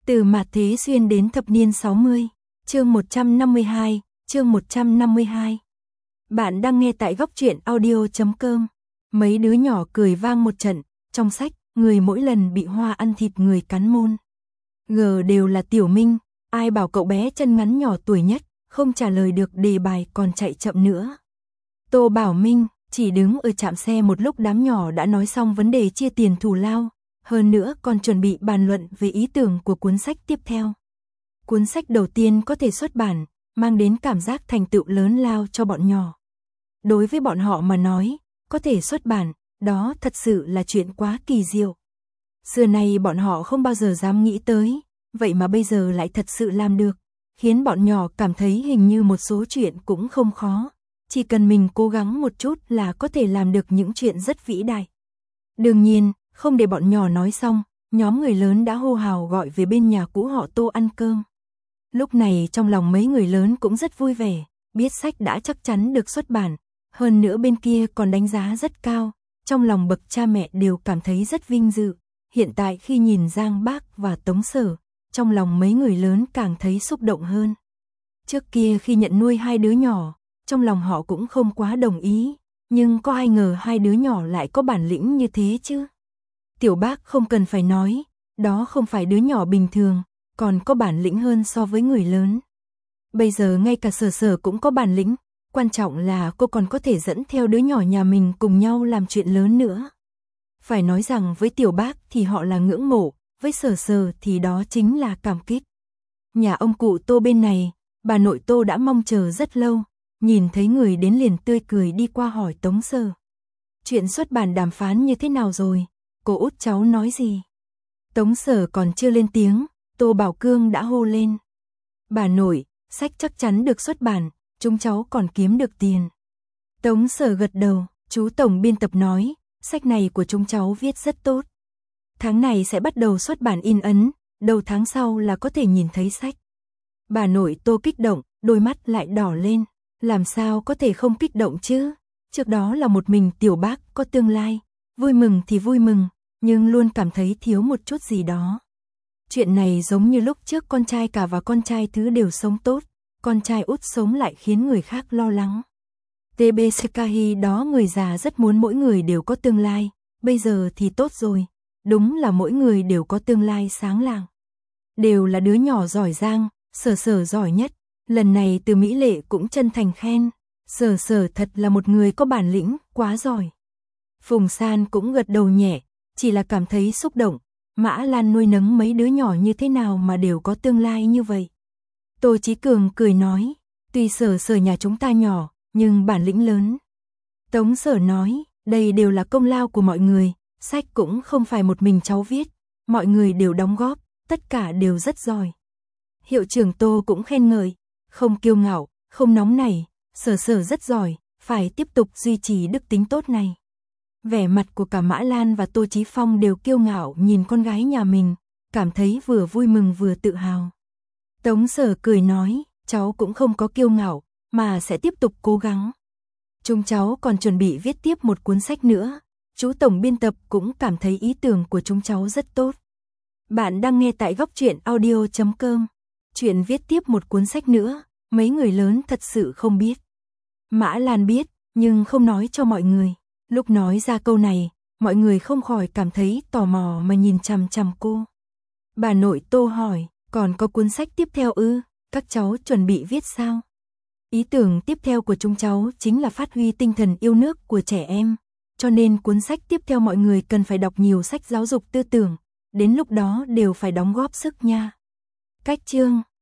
Từ mạt thế xuyên đến thập niên 60, chương 152, chương 152. Bạn đang nghe tại góc truyện audio.com. Mấy đứa nhỏ cười vang một trận, trong sách, người mỗi lần bị hoa ăn thịt người cắn môn. G đều là Tiểu Minh, ai bảo cậu bé chân ngắn nhỏ tuổi nhất, không trả lời được đề bài còn chạy chậm nữa. Tô Bảo Minh, chỉ đứng ở trạm xe một lúc đám nhỏ đã nói xong vấn đề chia tiền thù lao. Hơn nữa còn chuẩn bị bàn luận về ý tưởng của cuốn sách tiếp theo. Cuốn sách đầu tiên có thể xuất bản, mang đến cảm giác thành tựu lớn lao cho bọn nhỏ. Đối với bọn họ mà nói, có thể xuất bản, đó thật sự là chuyện quá kỳ diệu. Xưa nay bọn họ không bao giờ dám nghĩ tới, vậy mà bây giờ lại thật sự làm được, khiến bọn nhỏ cảm thấy hình như một số chuyện cũng không khó. Chỉ cần mình cố gắng một chút là có thể làm được những chuyện rất vĩ đại. Đương nhiên, không để bọn nhỏ nói xong, nhóm người lớn đã hô hào gọi về bên nhà cũ họ Tô ăn cơm. Lúc này trong lòng mấy người lớn cũng rất vui vẻ, biết sách đã chắc chắn được xuất bản, hơn nữa bên kia còn đánh giá rất cao, trong lòng bậc cha mẹ đều cảm thấy rất vinh dự. Hiện tại khi nhìn Giang Bác và Tống Sở, trong lòng mấy người lớn càng thấy xúc động hơn. Trước kia khi nhận nuôi hai đứa nhỏ, trong lòng họ cũng không quá đồng ý, nhưng có ai ngờ hai đứa nhỏ lại có bản lĩnh như thế chứ. Tiểu Bác không cần phải nói, đó không phải đứa nhỏ bình thường, còn có bản lĩnh hơn so với người lớn. Bây giờ ngay cả Sở Sở cũng có bản lĩnh, quan trọng là cô còn có thể dẫn theo đứa nhỏ nhà mình cùng nhau làm chuyện lớn nữa. Phải nói rằng với Tiểu Bác thì họ là ngưỡng mộ, với Sở Sở thì đó chính là cảm kích. Nhà ông cụ Tô bên này, bà nội Tô đã mong chờ rất lâu, nhìn thấy người đến liền tươi cười đi qua hỏi Tống Sở. Chuyện xuất bản đàm phán như thế nào rồi? Cô út cháu nói gì? Tống Sở còn chưa lên tiếng, Tô Bảo Cương đã hô lên. Bà nội, sách chắc chắn được xuất bản, chúng cháu còn kiếm được tiền. Tống Sở gật đầu, chú tổng biên tập nói, sách này của chúng cháu viết rất tốt. Tháng này sẽ bắt đầu xuất bản in ấn, đầu tháng sau là có thể nhìn thấy sách. Bà nội Tô kích động, đôi mắt lại đỏ lên, làm sao có thể không kích động chứ? Trước đó là một mình Tiểu Bác có tương lai, vui mừng thì vui mừng, nhưng luôn cảm thấy thiếu một chút gì đó. Chuyện này giống như lúc trước con trai cả và con trai thứ đều sống tốt, con trai út sống lại khiến người khác lo lắng. TBCKI đó người già rất muốn mỗi người đều có tương lai, bây giờ thì tốt rồi, đúng là mỗi người đều có tương lai sáng lạng. Đều là đứa nhỏ giỏi giang, Sở Sở giỏi nhất, lần này Từ Mỹ Lệ cũng chân thành khen, Sở Sở thật là một người có bản lĩnh, quá giỏi. Phùng San cũng gật đầu nhẹ, chỉ là cảm thấy xúc động, Mã Lan nuôi nấng mấy đứa nhỏ như thế nào mà đều có tương lai như vậy. Tô Chí Cường cười nói, tuy Sở Sở nhà chúng ta nhỏ, nhưng bản lĩnh lớn. Tống Sở nói, đây đều là công lao của mọi người, sách cũng không phải một mình cháu viết, mọi người đều đóng góp, tất cả đều rất giỏi. Hiệu trưởng Tô cũng khen ngợi, không kiêu ngạo, không nóng nảy, Sở Sở rất giỏi, phải tiếp tục duy trì đức tính tốt này. Vẻ mặt của cả Mã Lan và Tô Chí Phong đều kiêu ngạo nhìn con gái nhà mình, cảm thấy vừa vui mừng vừa tự hào. Tống Sở cười nói, cháu cũng không có kiêu ngạo, mà sẽ tiếp tục cố gắng. Chúng cháu còn chuẩn bị viết tiếp một cuốn sách nữa, chú tổng biên tập cũng cảm thấy ý tưởng của chúng cháu rất tốt. Bạn đang nghe tại góc truyện audio.com. Chuyện viết tiếp một cuốn sách nữa, mấy người lớn thật sự không biết. Mã Lan biết, nhưng không nói cho mọi người. Lúc nói ra câu này, mọi người không khỏi cảm thấy tò mò mà nhìn chằm chằm cô. Bà nội Tô hỏi, còn có cuốn sách tiếp theo ư? Các cháu chuẩn bị viết sao? Ý tưởng tiếp theo của chúng cháu chính là phát huy tinh thần yêu nước của trẻ em. Cho nên cuốn sách tiếp theo mọi người cần phải đọc nhiều sách giáo dục tư tưởng. Đến lúc đó đều phải đóng góp sức nha. Cách chương